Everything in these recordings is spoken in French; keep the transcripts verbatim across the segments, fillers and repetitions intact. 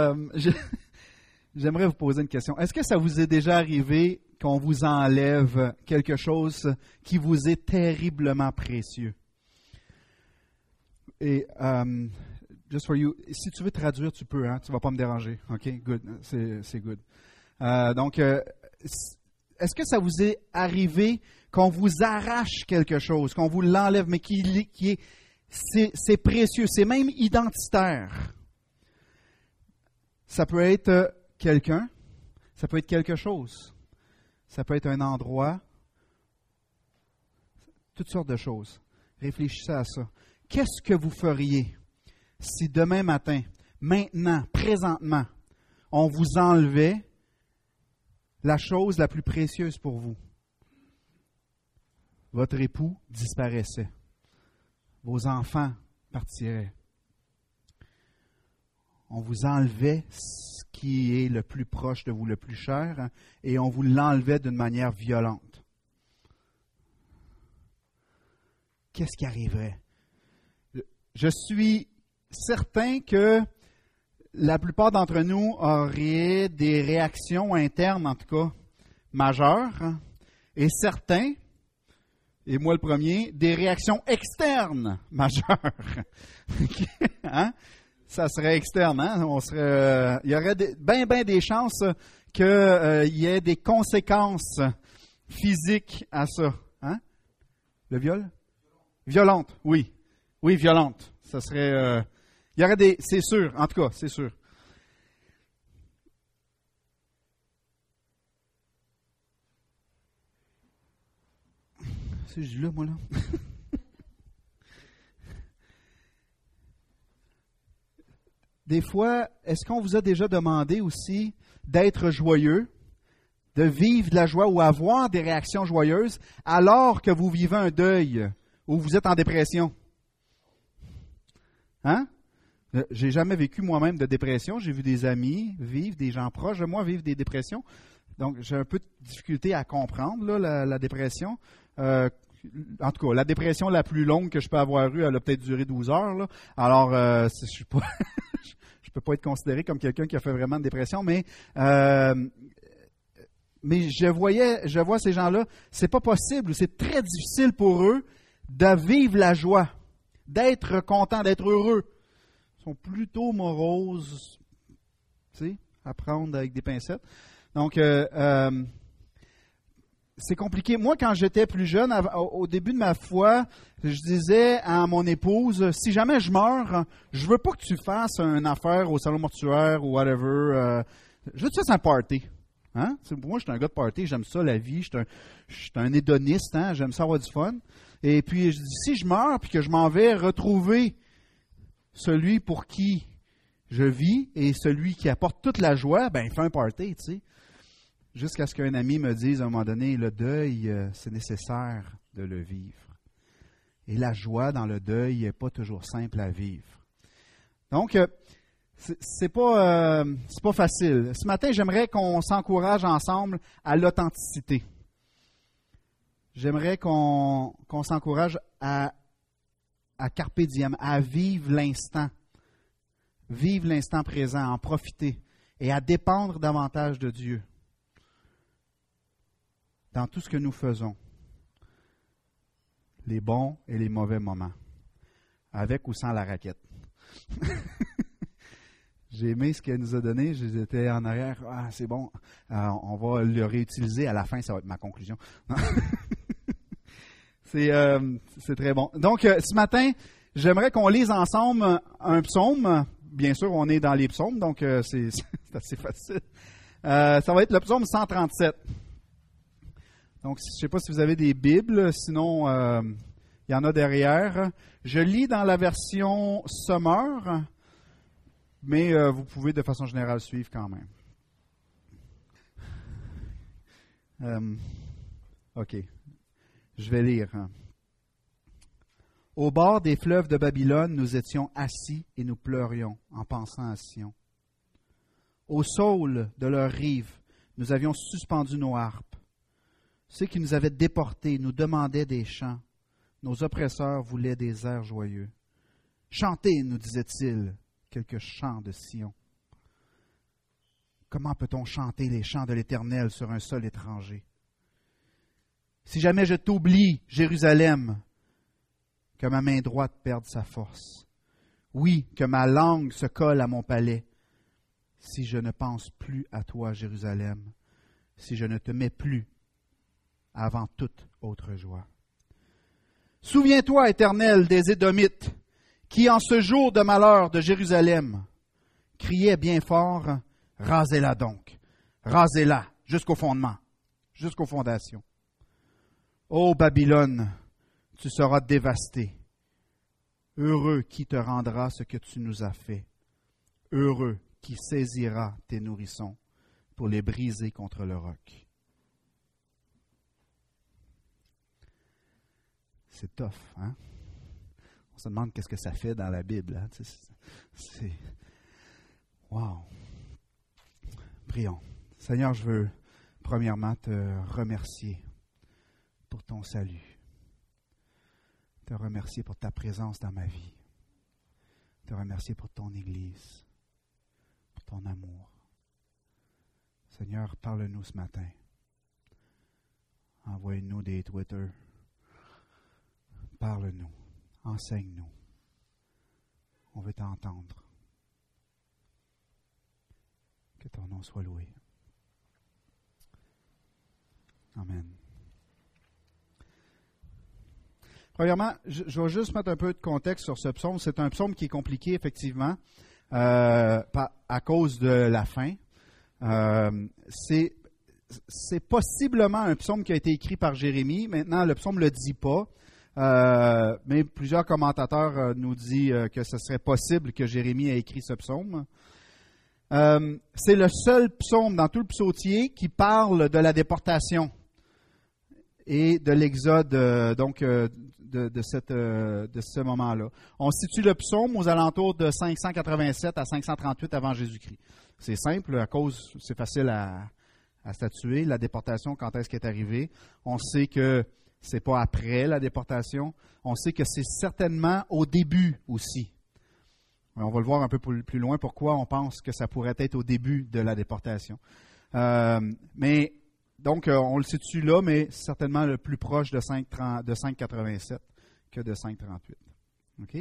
euh, je, j'aimerais vous poser une question. Est-ce que ça vous est déjà arrivé qu'on vous enlève quelque chose qui vous est terriblement précieux? Et, um, just for you, si tu veux traduire, tu peux, hein? Tu ne vas pas me déranger. OK? Good. C'est, c'est good. Euh, donc, euh, est-ce que ça vous est arrivé qu'on vous arrache quelque chose, qu'on vous l'enlève, mais qui, qui est, c'est, c'est précieux, c'est même identitaire? Ça peut être quelqu'un, ça peut être quelque chose, ça peut être un endroit, toutes sortes de choses. Réfléchissez à ça. Qu'est-ce que vous feriez si demain matin, maintenant, présentement, on vous enlevait la chose la plus précieuse pour vous? Votre époux disparaissait. Vos enfants partiraient. On vous enlevait ce qui est le plus proche de vous, le plus cher, hein, et on vous l'enlevait d'une manière violente. Qu'est-ce qui arriverait? Je suis certain que la plupart d'entre nous auraient des réactions internes, en tout cas, majeures, hein, et certains, et moi le premier, des réactions externes majeures. Hein? Ça serait externe, hein? On serait, euh, il y aurait bien, bien des chances qu'il euh, y ait des conséquences physiques à ça. Hein? Le viol? Violente, oui. Oui, violente. Ça serait. Euh, il y aurait des. C'est sûr, en tout cas, c'est sûr. C'est juste là, moi, là. Des fois, est-ce qu'on vous a déjà demandé aussi d'être joyeux, de vivre de la joie ou avoir des réactions joyeuses alors que vous vivez un deuil ou vous êtes en dépression? Hein? J'ai jamais vécu moi-même de dépression. J'ai vu des amis vivre, des gens proches de moi vivre des dépressions. Donc, j'ai un peu de difficulté à comprendre là, la, la dépression. Euh, en tout cas, la dépression la plus longue que je peux avoir eue, elle a peut-être duré douze heures. Là. Alors, euh, je suis pas, je peux pas être considéré comme quelqu'un qui a fait vraiment une dépression, mais euh, mais je voyais, je vois ces gens-là, c'est pas possible, c'est très difficile pour eux de vivre la joie, d'être content, d'être heureux. Ils sont plutôt moroses, tu sais, à prendre avec des pincettes. Donc, euh, euh, c'est compliqué. Moi, quand j'étais plus jeune, au début de ma foi, je disais à mon épouse, si jamais je meurs, je veux pas que tu fasses une affaire au salon mortuaire ou whatever. Euh, je veux que tu fasses un party. Hein? Pour moi, je suis un gars de party, j'aime ça, la vie. Je suis un, je suis un hédoniste, hein? J'aime ça avoir du fun. Et puis, je dis, si je meurs puis que je m'en vais retrouver celui pour qui je vis et celui qui apporte toute la joie, ben, fais un party, tu sais. Jusqu'à ce qu'un ami me dise à un moment donné, le deuil, euh, c'est nécessaire de le vivre. Et la joie dans le deuil n'est pas toujours simple à vivre. Donc, euh, c'est, c'est pas, euh, c'est pas facile. Ce matin, j'aimerais qu'on s'encourage ensemble à l'authenticité. J'aimerais qu'on, qu'on s'encourage à, à carpe diem, à vivre l'instant. Vivre l'instant présent, en profiter et à dépendre davantage de Dieu dans tout ce que nous faisons, les bons et les mauvais moments, avec ou sans la raquette. J'ai aimé ce qu'elle nous a donné, j'étais en arrière, ah c'est bon, euh, on va le réutiliser, à la fin ça va être ma conclusion. c'est, euh, c'est très bon. Donc euh, ce matin, j'aimerais qu'on lise ensemble un psaume. Bien sûr, on est dans les psaumes, donc euh, c'est, c'est assez facile. Euh, ça va être le psaume cent trente-sept. Donc, je ne sais pas si vous avez des Bibles, sinon euh, il y en a derrière. Je lis dans la version Summer, mais euh, vous pouvez de façon générale suivre quand même. Euh, OK, je vais lire. Au bord des fleuves de Babylone, nous étions assis et nous pleurions en pensant à Sion. Au saule de leurs rives, nous avions suspendu nos harpes. Ceux qui nous avaient déportés nous demandaient des chants. Nos oppresseurs voulaient des airs joyeux. Chantez, nous disait-il, quelques chants de Sion. comment peut-on chanter les chants de l'Éternel sur un sol étranger? Si jamais je t'oublie, Jérusalem, que ma main droite perde sa force. Oui, que ma langue se colle à mon palais. Si je ne pense plus à toi, Jérusalem, si je ne te mets plus avant toute autre joie. Souviens-toi, Éternel, des Édomites, qui en ce jour de malheur de Jérusalem criaient bien fort, « Rasez-la donc, rasez-la jusqu'au fondement, jusqu'aux fondations. » Ô Babylone, tu seras dévasté. Heureux qui te rendra ce que tu nous as fait. Heureux qui saisira tes nourrissons pour les briser contre le roc. C'est tough, hein? On se demande qu'est-ce que ça fait dans la Bible. Hein? C'est, c'est... Wow! Prions. Seigneur, je veux premièrement te remercier pour ton salut. Te remercier pour ta présence dans ma vie. Te remercier pour ton Église, pour ton amour. Seigneur, parle-nous ce matin. Envoie-nous des Twitter. Parle-nous. Enseigne-nous. On veut t'entendre. Que ton nom soit loué. Amen. Premièrement, je, je vais juste mettre un peu de contexte sur ce psaume. C'est un psaume qui est compliqué, effectivement, euh, à cause de la fin. Euh, c'est, c'est possiblement un psaume qui a été écrit par Jérémie. Maintenant, le psaume ne le dit pas. Euh, mais plusieurs commentateurs euh, nous disent euh, que ce serait possible que Jérémie ait écrit ce psaume. Euh, c'est le seul psaume dans tout le psautier qui parle de la déportation et de l'exode euh, donc euh, de, de, cette, euh, de ce moment-là. On situe le psaume aux alentours de cinq cent quatre-vingt-sept à cinq cent trente-huit avant Jésus-Christ. C'est simple, à cause, c'est facile à, à statuer, la déportation, quand est-ce qu'elle est arrivée. On sait que c'est pas après la déportation. On sait que c'est certainement au début aussi. On va le voir un peu plus loin, pourquoi on pense que ça pourrait être au début de la déportation. Euh, mais donc, on le situe là, mais certainement le plus proche de cinq quatre-vingt-sept que de cinq trente-huit. OK?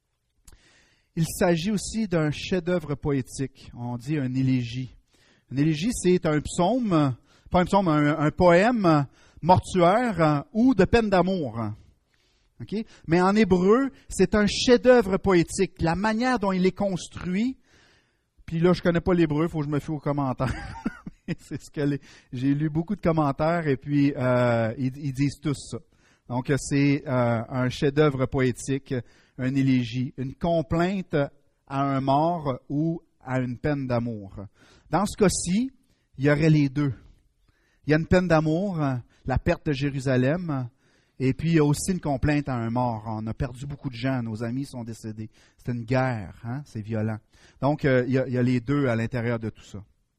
Il s'agit aussi d'un chef-d'œuvre poétique. On dit un élégie. Une élégie, c'est un psaume, pas un psaume, un, un poème mortuaire ou de peine d'amour. Okay? Mais en hébreu, c'est un chef-d'œuvre poétique. La manière dont il est construit, puis là, je ne connais pas l'hébreu, il faut que je me fie aux commentaires. C'est ce que les, j'ai lu beaucoup de commentaires et puis euh, ils, ils disent tous ça. Donc, c'est euh, un chef-d'œuvre poétique, un élégie, une complainte à un mort ou à une peine d'amour. Dans ce cas-ci, il y aurait les deux. Il y a une peine d'amour, la perte de Jérusalem, et puis il y a aussi une complainte à un mort. On a perdu beaucoup de gens, nos amis sont décédés. C'est une guerre, hein? C'est violent. Donc, euh, il, y a, il y a les deux à l'intérieur de tout ça.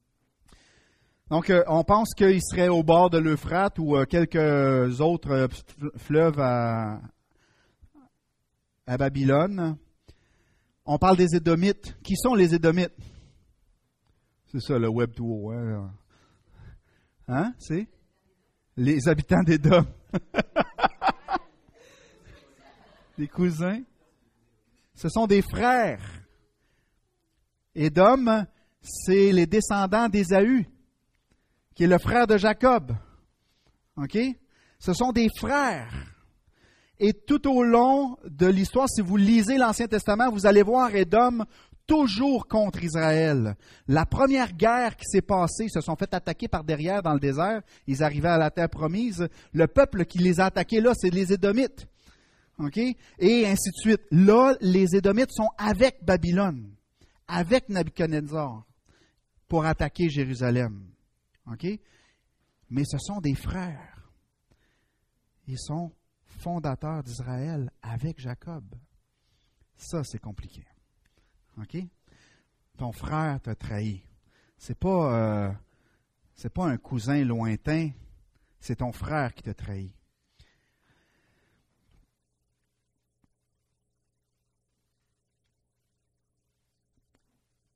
Donc, euh, on pense qu'il serait au bord de l'Euphrate ou euh, quelques autres euh, fleuves à, à Babylone. On parle des Édomites. Qui sont les Édomites? C'est ça, le Web deux. Hein? Hein? C'est? Les habitants d'Édom. Des cousins. Ce sont des frères. Édom, c'est les descendants d'Ésaü, qui est le frère de Jacob. OK? Ce sont des frères. Et tout au long de l'histoire, si vous lisez l'Ancien Testament, vous allez voir Édom toujours contre Israël. La première guerre qui s'est passée, ils se sont fait attaquer par derrière dans le désert. Ils arrivaient à la terre promise. Le peuple qui les a attaqués là, c'est les Édomites. OK? Et ainsi de suite. Là, les Édomites sont avec Babylone, avec Nabuchodonosor, pour attaquer Jérusalem. OK? Mais ce sont des frères. Ils sont fondateurs d'Israël avec Jacob. Ça, c'est compliqué. OK? Ton frère t'a trahi. C'est pas, euh, c'est pas un cousin lointain, c'est ton frère qui t'a trahi.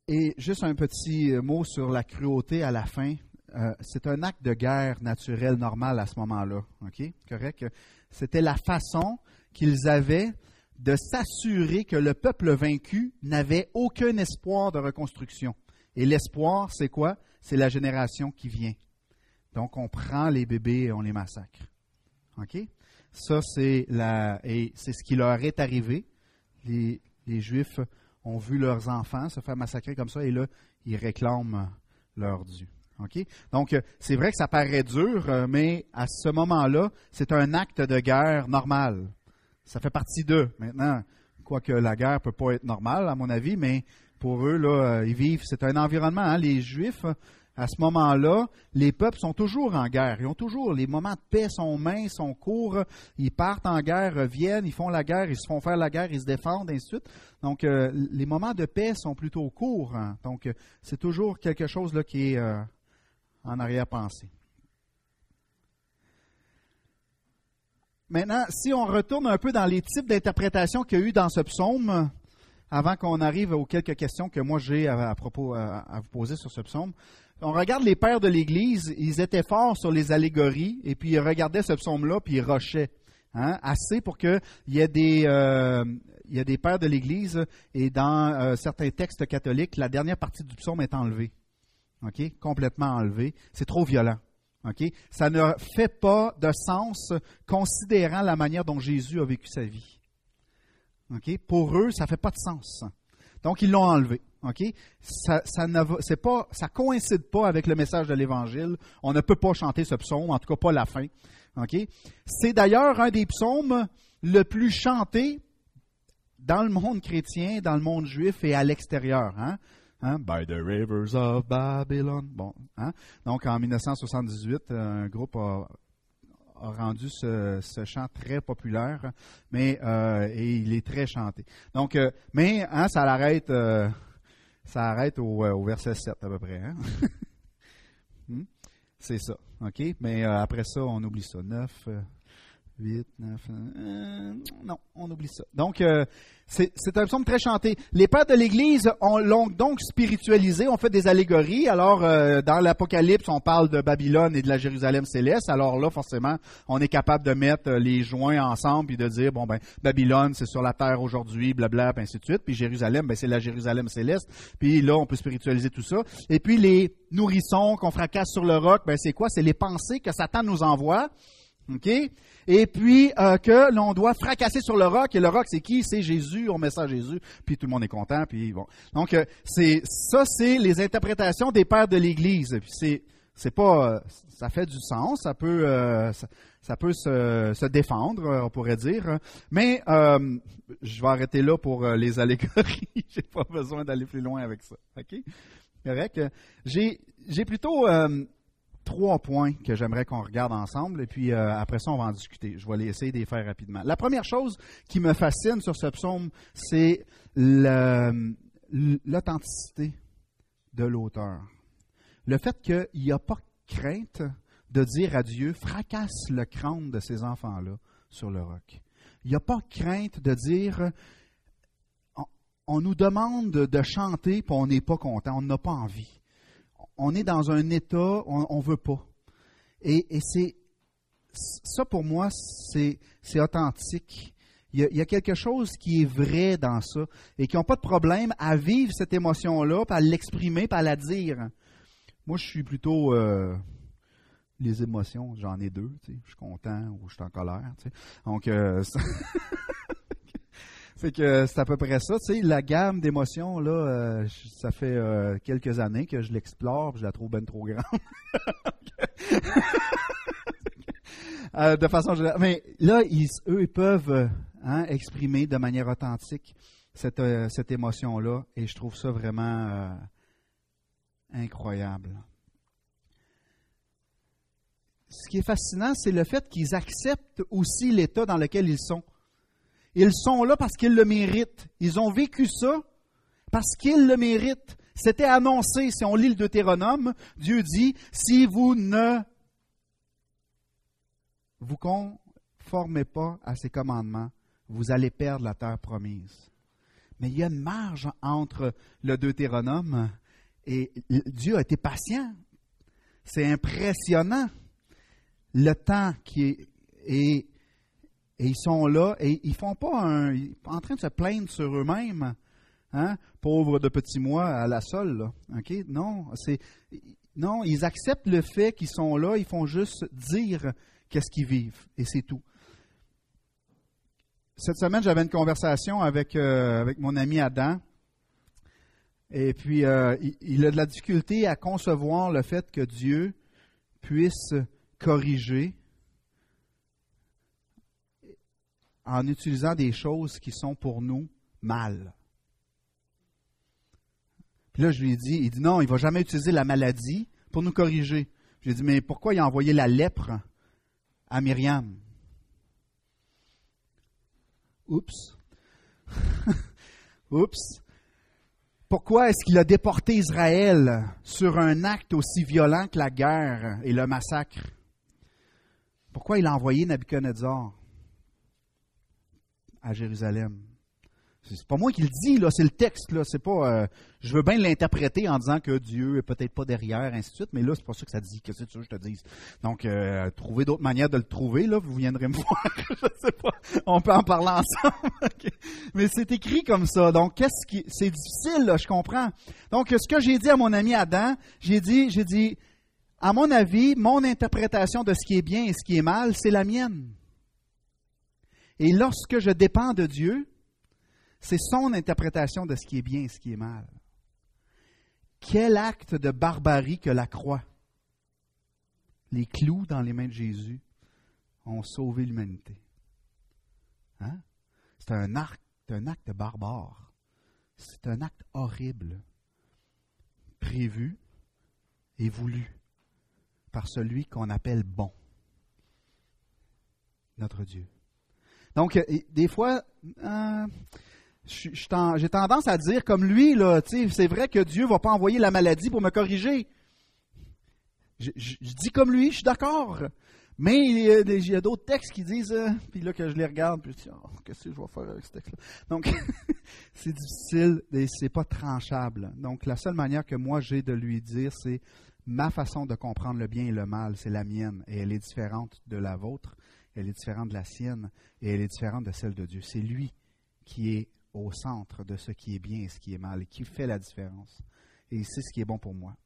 Et juste un petit mot sur la cruauté à la fin. Euh, c'est un acte de guerre naturel normal à ce moment-là. OK? Correct? C'était la façon qu'ils avaient de s'assurer que le peuple vaincu n'avait aucun espoir de reconstruction. Et l'espoir, c'est quoi? C'est la génération qui vient. Donc, on prend les bébés et on les massacre. OK? Ça, c'est la et c'est ce qui leur est arrivé. Les, les Juifs ont vu leurs enfants se faire massacrer comme ça et là, ils réclament leur dû. OK? Donc, c'est vrai que ça paraît dur, mais à ce moment-là, c'est un acte de guerre normal. Ça fait partie d'eux. Maintenant, quoique la guerre ne peut pas être normale, à mon avis, mais pour eux, là, ils vivent, c'est un environnement. Hein? Les Juifs, à ce moment-là, les peuples sont toujours en guerre. Ils ont toujours, les moments de paix sont minces, sont courts. Ils partent en guerre, reviennent, ils font la guerre, ils se font faire la guerre, ils se défendent, ainsi de suite. Donc, euh, les moments de paix sont plutôt courts. Hein? Donc, euh, c'est toujours quelque chose là, qui est euh, en arrière-pensée. Maintenant, si on retourne un peu dans les types d'interprétations qu'il y a eu dans ce psaume, avant qu'on arrive aux quelques questions que moi j'ai à, à propos à, à vous poser sur ce psaume, on regarde les pères de l'Église, ils étaient forts sur les allégories, et puis ils regardaient ce psaume-là, puis ils rushaient. Hein, assez pour qu'il y ait des, euh, il y a des pères de l'Église, et dans euh, certains textes catholiques, la dernière partie du psaume est enlevée. Okay? Complètement enlevée. C'est trop violent. Okay? Ça ne fait pas de sens considérant la manière dont Jésus a vécu sa vie. Okay? Pour eux, ça ne fait pas de sens. Donc, ils l'ont enlevé. Okay? Ça ça ne c'est pas, ça coïncide pas avec le message de l'Évangile. On ne peut pas chanter ce psaume, en tout cas pas la fin. Okay? C'est d'ailleurs un des psaumes le plus chanté dans le monde chrétien, dans le monde juif et à l'extérieur. Hein? Hein? By the rivers of Babylon. Bon, hein? Donc, en dix-neuf cent soixante-dix-huit, un groupe a, a rendu ce, ce chant très populaire, mais euh, et il est très chanté. Donc, euh, mais hein, ça l'arrête, euh, ça arrête au, au verset sept à peu près. Hein? hmm? C'est ça, ok. Mais euh, après ça, on oublie ça. neuf, huit, neuf. Euh, non, on oublie ça. Donc, euh, c'est, c'est un psaume très chanté. Les pères de l'Église ont, l'ont donc spiritualisé, ont fait des allégories. Alors, euh, dans l'Apocalypse, on parle de Babylone et de la Jérusalem céleste. Alors là, forcément, on est capable de mettre les joints ensemble et de dire, bon, ben, Babylone, c'est sur la terre aujourd'hui, blabla, puis ainsi de suite. Puis Jérusalem, ben, c'est la Jérusalem céleste. Puis là, on peut spiritualiser tout ça. Et puis, les nourrissons qu'on fracasse sur le roc, ben, c'est quoi? C'est les pensées que Satan nous envoie. OK? Et puis, euh, que l'on doit fracasser sur le roc. Et le roc, c'est qui? C'est Jésus. On met ça à Jésus. Puis tout le monde est content. Puis bon. Donc, euh, c'est, ça, c'est les interprétations des pères de l'Église. Puis c'est, c'est pas, euh, ça fait du sens. Ça peut, euh, ça, ça peut se, se défendre, on pourrait dire. Mais, euh, je vais arrêter là pour euh, les allégories. J'ai pas besoin d'aller plus loin avec ça. OK? Correct? J'ai, j'ai plutôt, euh, trois points que j'aimerais qu'on regarde ensemble, et puis euh, après ça, on va en discuter. Je vais essayer de les faire rapidement. La première chose qui me fascine sur ce psaume, c'est le, l'authenticité de l'auteur. Le fait qu'il n'y a pas crainte de dire à Dieu, fracasse le crâne de ces enfants-là sur le roc. Il n'y a pas crainte de dire, on, on nous demande de chanter, puis on n'est pas content, on n'a pas envie. On est dans un état, on ne veut pas. Et, et c'est ça pour moi, c'est, c'est authentique. Il y, a, il y a quelque chose qui est vrai dans ça et qui n'ont pas de problème à vivre cette émotion-là, puis à l'exprimer, puis à la dire. Moi, je suis plutôt euh, les émotions, j'en ai deux. Tu sais, je suis content ou je suis en colère. Tu sais. Donc, euh, c'est que c'est à peu près ça, tu sais, la gamme d'émotions, là, euh, ça fait euh, quelques années que je l'explore, puis je la trouve ben trop grande. euh, de façon générale. Mais là, ils, eux, ils peuvent hein, exprimer de manière authentique cette, euh, cette émotion-là, et je trouve ça vraiment euh, incroyable. Ce qui est fascinant, c'est le fait qu'ils acceptent aussi l'état dans lequel ils sont. Ils sont là parce qu'ils le méritent. Ils ont vécu ça parce qu'ils le méritent. C'était annoncé, si on lit le Deutéronome, Dieu dit, si vous ne vous conformez pas à ses commandements, vous allez perdre la terre promise. Mais il y a une marge entre le Deutéronome et Dieu a été patient. C'est impressionnant le temps qui est... Et, et ils sont là et ils font pas un... Ils sont en train de se plaindre sur eux-mêmes. Hein? Pauvres de petits mois à la sole. Là. Okay? Non, c'est... Non, ils acceptent le fait qu'ils sont là, ils font juste dire qu'est-ce qu'ils vivent, et c'est tout. Cette semaine, j'avais une conversation avec, euh, avec mon ami Adam, et puis euh, il, il a de la difficulté à concevoir le fait que Dieu puisse corriger en utilisant des choses qui sont pour nous mal. Puis là, je lui ai dit, il dit non, il ne va jamais utiliser la maladie pour nous corriger. J'ai dit, mais pourquoi il a envoyé la lèpre à Myriam? Oups. Oups. Pourquoi est-ce qu'il a déporté Israël sur un acte aussi violent que la guerre et le massacre? Pourquoi il a envoyé Nabuchodonosor à Jérusalem? C'est pas moi qui le dis, là, c'est le texte. Là. C'est pas, euh, je veux bien l'interpréter en disant que Dieu est peut-être pas derrière, ainsi de suite, mais là, c'est pas ça que ça dit. Qu'est-ce que tu veux que je te dise? Donc, euh, trouvez d'autres manières de le trouver, là, vous viendrez me voir. Je sais pas. On peut en parler ensemble. Okay. Mais c'est écrit comme ça. Donc, qu'est-ce qui. C'est difficile, là, je comprends. Donc, ce que j'ai dit à mon ami Adam, j'ai dit, j'ai dit, à mon avis, mon interprétation de ce qui est bien et ce qui est mal, c'est la mienne. Et lorsque je dépends de Dieu, c'est son interprétation de ce qui est bien et ce qui est mal. Quel acte de barbarie que la croix. Les clous dans les mains de Jésus ont sauvé l'humanité. Hein? C'est un acte, un acte barbare. C'est un acte horrible, prévu et voulu par celui qu'on appelle bon, notre Dieu. Donc, des fois... Euh, j'ai tendance à dire comme lui, là, c'est vrai que Dieu ne va pas envoyer la maladie pour me corriger. Je, je, je dis comme lui, je suis d'accord. Mais il y a, il y a d'autres textes qui disent, euh, puis là que je les regarde, puis je dis, oh, qu'est-ce que je vais faire avec ce texte-là? Donc, c'est difficile et c'est pas tranchable. Donc, la seule manière que moi j'ai de lui dire, c'est ma façon de comprendre le bien et le mal, c'est la mienne. Et elle est différente de la vôtre, elle est différente de la sienne, et elle est différente de celle de Dieu. C'est lui qui est au centre de ce qui est bien et ce qui est mal, et qui fait la différence. Et c'est ce qui est bon pour moi.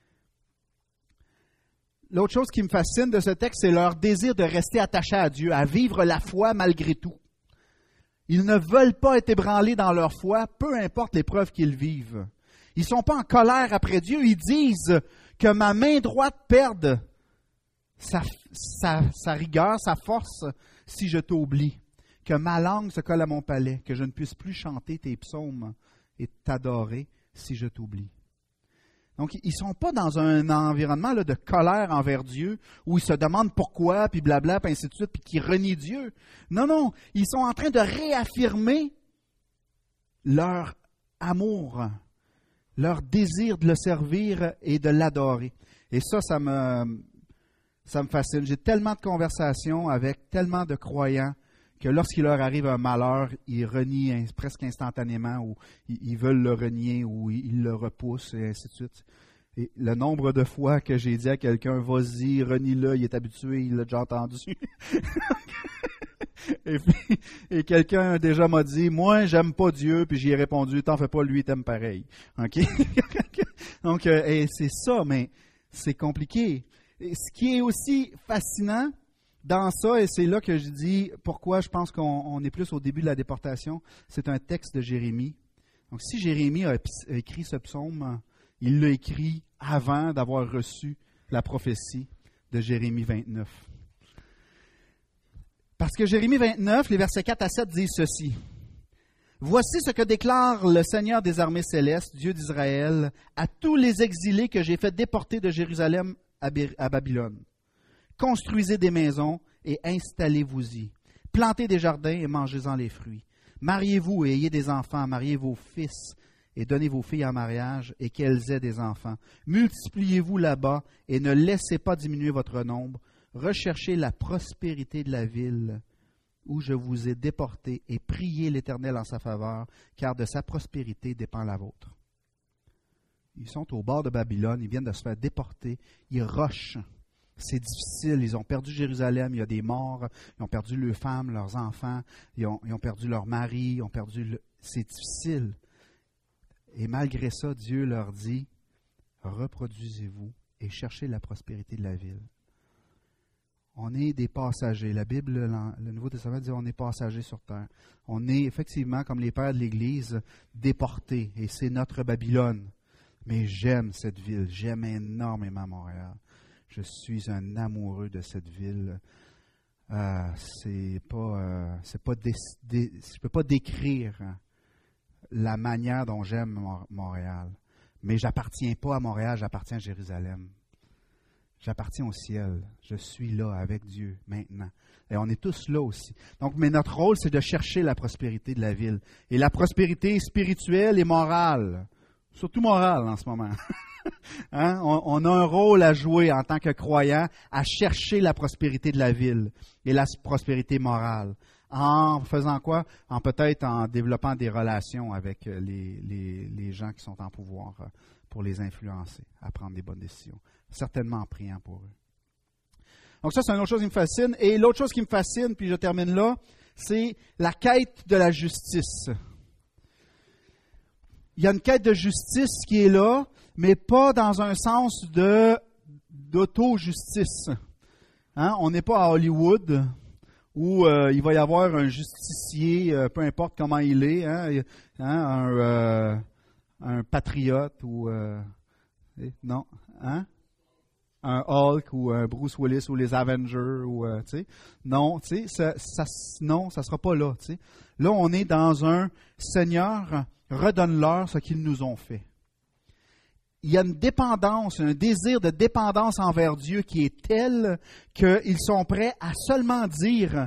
L'autre chose qui me fascine de ce texte, c'est leur désir de rester attachés à Dieu, à vivre la foi malgré tout. Ils ne veulent pas être ébranlés dans leur foi, peu importe l'épreuve qu'ils vivent. Ils ne sont pas en colère après Dieu, ils disent que ma main droite perde sa, sa, sa rigueur, sa force, si je t'oublie. Que ma langue se colle à mon palais, que je ne puisse plus chanter tes psaumes et t'adorer si je t'oublie. Donc, ils ne sont pas dans un environnement là, de colère envers Dieu, où ils se demandent pourquoi, puis blabla, puis ainsi de suite, puis qu'ils renient Dieu. Non, non, ils sont en train de réaffirmer leur amour, leur désir de le servir et de l'adorer. Et ça, ça me, ça me fascine. J'ai tellement de conversations avec tellement de croyants que lorsqu'il leur arrive un malheur, ils renient presque instantanément, ou ils veulent le renier, ou ils le repoussent, et ainsi de suite. Et le nombre de fois que j'ai dit à quelqu'un, vas-y, renie-le, il est habitué, il l'a déjà entendu. et puis, et quelqu'un déjà m'a dit, moi, j'aime pas Dieu, puis j'y ai répondu, t'en fais pas, lui, il t'aime pareil. OK? Donc, euh, et c'est ça, mais c'est compliqué. Et ce qui est aussi fascinant, dans ça, et c'est là que je dis pourquoi je pense qu'on on est plus au début de la déportation, c'est un texte de Jérémie. Donc, si Jérémie a écrit ce psaume, il l'a écrit avant d'avoir reçu la prophétie de Jérémie vingt-neuf. Parce que Jérémie vingt-neuf, les versets quatre à sept disent ceci. « Voici ce que déclare le Seigneur des armées célestes, Dieu d'Israël, à tous les exilés que j'ai fait déporter de Jérusalem à Babylone. Construisez des maisons et installez-vous-y. Plantez des jardins et mangez-en les fruits. Mariez-vous et ayez des enfants. Mariez vos fils et donnez vos filles en mariage et qu'elles aient des enfants. Multipliez-vous là-bas et ne laissez pas diminuer votre nombre. Recherchez la prospérité de la ville où je vous ai déportés, et priez l'Éternel en sa faveur, car de sa prospérité dépend la vôtre. Ils sont au bord de Babylone, ils viennent de se faire déporter, ils rushent. C'est difficile, ils ont perdu Jérusalem, il y a des morts, ils ont perdu leurs femmes, leurs enfants, ils ont, ils ont perdu leur mari, ils ont perdu... Le... C'est difficile. Et malgré ça, Dieu leur dit, reproduisez-vous et cherchez la prospérité de la ville. On est des passagers. La Bible, le Nouveau Testament dit on est passagers sur terre. On est effectivement, comme les pères de l'Église, déportés. Et c'est notre Babylone. Mais j'aime cette ville. J'aime énormément Montréal. Je suis un amoureux de cette ville. Euh, c'est pas, euh, c'est pas dé, dé, je peux pas décrire la manière dont j'aime Montréal. Mais j'appartiens pas à Montréal, j'appartiens à Jérusalem. J'appartiens au ciel. Je suis là avec Dieu maintenant. Et on est tous là aussi. Donc, mais notre rôle, c'est de chercher la prospérité de la ville. Et la prospérité spirituelle et morale. Surtout morale en ce moment. Hein? On, on a un rôle à jouer en tant que croyant à chercher la prospérité de la ville et la prospérité morale. En faisant quoi? En peut-être en développant des relations avec les, les, les gens qui sont en pouvoir pour les influencer à prendre des bonnes décisions. Certainement en priant pour eux. Donc ça, c'est une autre chose qui me fascine. Et l'autre chose qui me fascine, puis je termine là, c'est la quête de la justice. Il y a une quête de justice qui est là, mais pas dans un sens de d'auto-justice. Hein? On n'est pas à Hollywood où euh, il va y avoir un justicier, euh, peu importe comment il est, hein? Hein? Un, euh, un patriote ou... Euh, non, hein? Un Hulk ou un Bruce Willis ou les Avengers ou euh, tu sais, non, tu sais, ça, ça, non, ça sera pas là, tu sais. Là, on est dans un Seigneur, redonne-leur ce qu'ils nous ont fait. Il y a une dépendance, un désir de dépendance envers Dieu qui est tel qu'ils sont prêts à seulement dire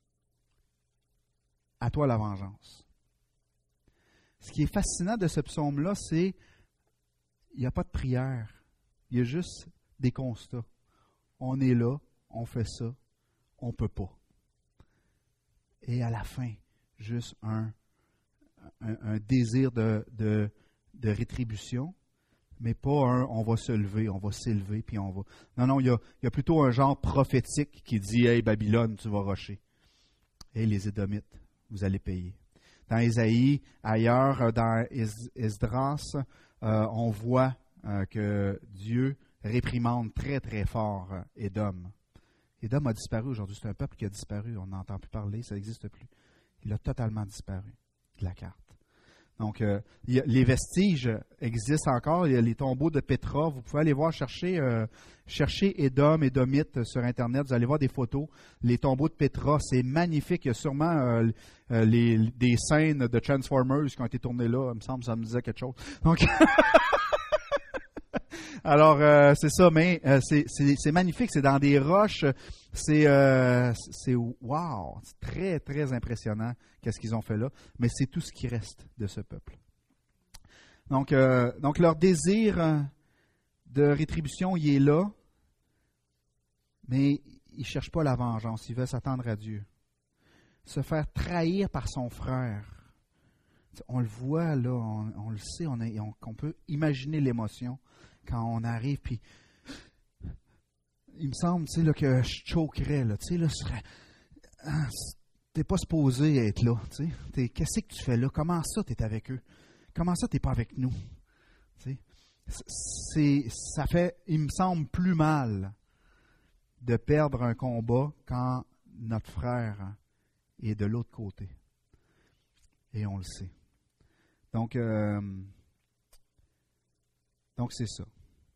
à toi la vengeance. Ce qui est fascinant de ce psaume-là, c'est il n'y a pas de prière, il y a juste des constats. On est là, on fait ça, on ne peut pas. Et à la fin, juste un, un, un désir de, de, de rétribution, mais pas un on va se lever, on va s'élever, puis on va. Non, non, il y a, il y a plutôt un genre prophétique qui dit hey, Babylone, tu vas rusher. Hey, les Édomites, vous allez payer. Dans Ésaïe, ailleurs, dans Esdras, euh, on voit euh, que Dieu réprimande très, très fort euh, Édom. Édom a disparu aujourd'hui. C'est un peuple qui a disparu. On n'entend plus parler. Ça n'existe plus. Il a totalement disparu de la carte. Donc, euh, il y a, les vestiges existent encore. Il y a les tombeaux de Pétra. Vous pouvez aller voir, chercher, euh, chercher Édom, Édomite sur Internet. Vous allez voir des photos. Les tombeaux de Pétra, c'est magnifique. Il y a sûrement euh, euh, les, des scènes de Transformers qui ont été tournées là. Il me semble que ça me disait quelque chose. Donc... Alors, euh, c'est ça, mais euh, c'est, c'est, c'est magnifique, c'est dans des roches, c'est, euh, c'est wow, c'est très, très impressionnant qu'est-ce qu'ils ont fait là, mais c'est tout ce qui reste de ce peuple. Donc, euh, donc leur désir de rétribution, il est là, mais ils ne cherchent pas la vengeance, ils veulent s'attendre à Dieu. Se faire trahir par son frère. On le voit là, on, on le sait, on, a, on, on peut imaginer l'émotion. Quand on arrive, puis il me semble, tu sais, là, que je choquerais, là, tu sais, là, ce serait, ah, t'es pas supposé être là, tu sais, qu'est-ce que tu fais là, comment ça t'es avec eux, comment ça t'es pas avec nous, tu sais, c'est, ça fait, il me semble, plus mal de perdre un combat quand notre frère est de l'autre côté, et on le sait. Donc, euh, Donc, c'est ça.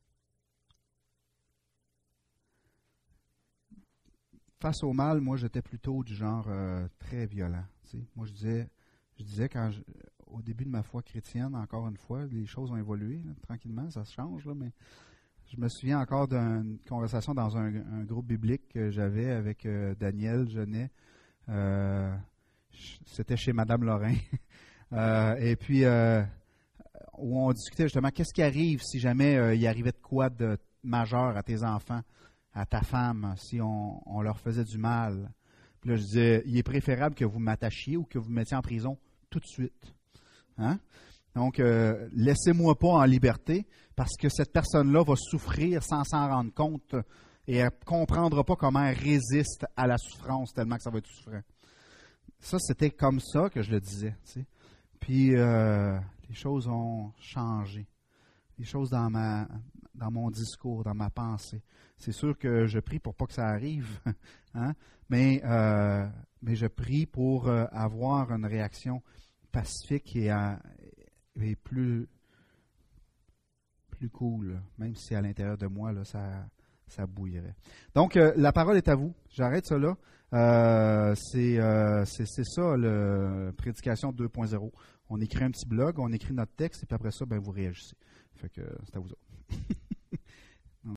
Face au mal, moi, j'étais plutôt du genre euh, très violent. Tu sais. Moi, je disais, je disais quand je, au début de ma foi chrétienne, encore une fois, les choses ont évolué, là, tranquillement, ça se change, là, mais je me souviens encore d'une conversation dans un, un groupe biblique que j'avais avec euh, Daniel Genet. Euh, c'était chez Madame Lorrain. euh, et puis... Euh, où on discutait justement qu'est-ce qui arrive si jamais euh, il arrivait de quoi de majeur à tes enfants, à ta femme, si on, on leur faisait du mal. Puis là, je disais, il est préférable que vous m'attachiez ou que vous me mettiez en prison tout de suite. Hein? Donc, euh, laissez-moi pas en liberté parce que cette personne-là va souffrir sans s'en rendre compte et elle ne comprendra pas comment elle résiste à la souffrance tellement que ça va être souffrant. Ça, c'était comme ça que je le disais. Tu sais. Puis, euh, les choses ont changé. Les choses dans ma dans mon discours, dans ma pensée. C'est sûr que je prie pour pas que ça arrive, hein? mais, euh, mais je prie pour euh, avoir une réaction pacifique et, euh, et plus, plus cool, là. Même si à l'intérieur de moi, là, ça, ça bouillerait. Donc, euh, la parole est à vous. J'arrête ça là. Euh, c'est, euh, c'est, c'est ça, le Prédication deux point zéro. On écrit un petit blog, on écrit notre texte, et puis après ça, ben, vous réagissez. Fait que c'est à vous autres.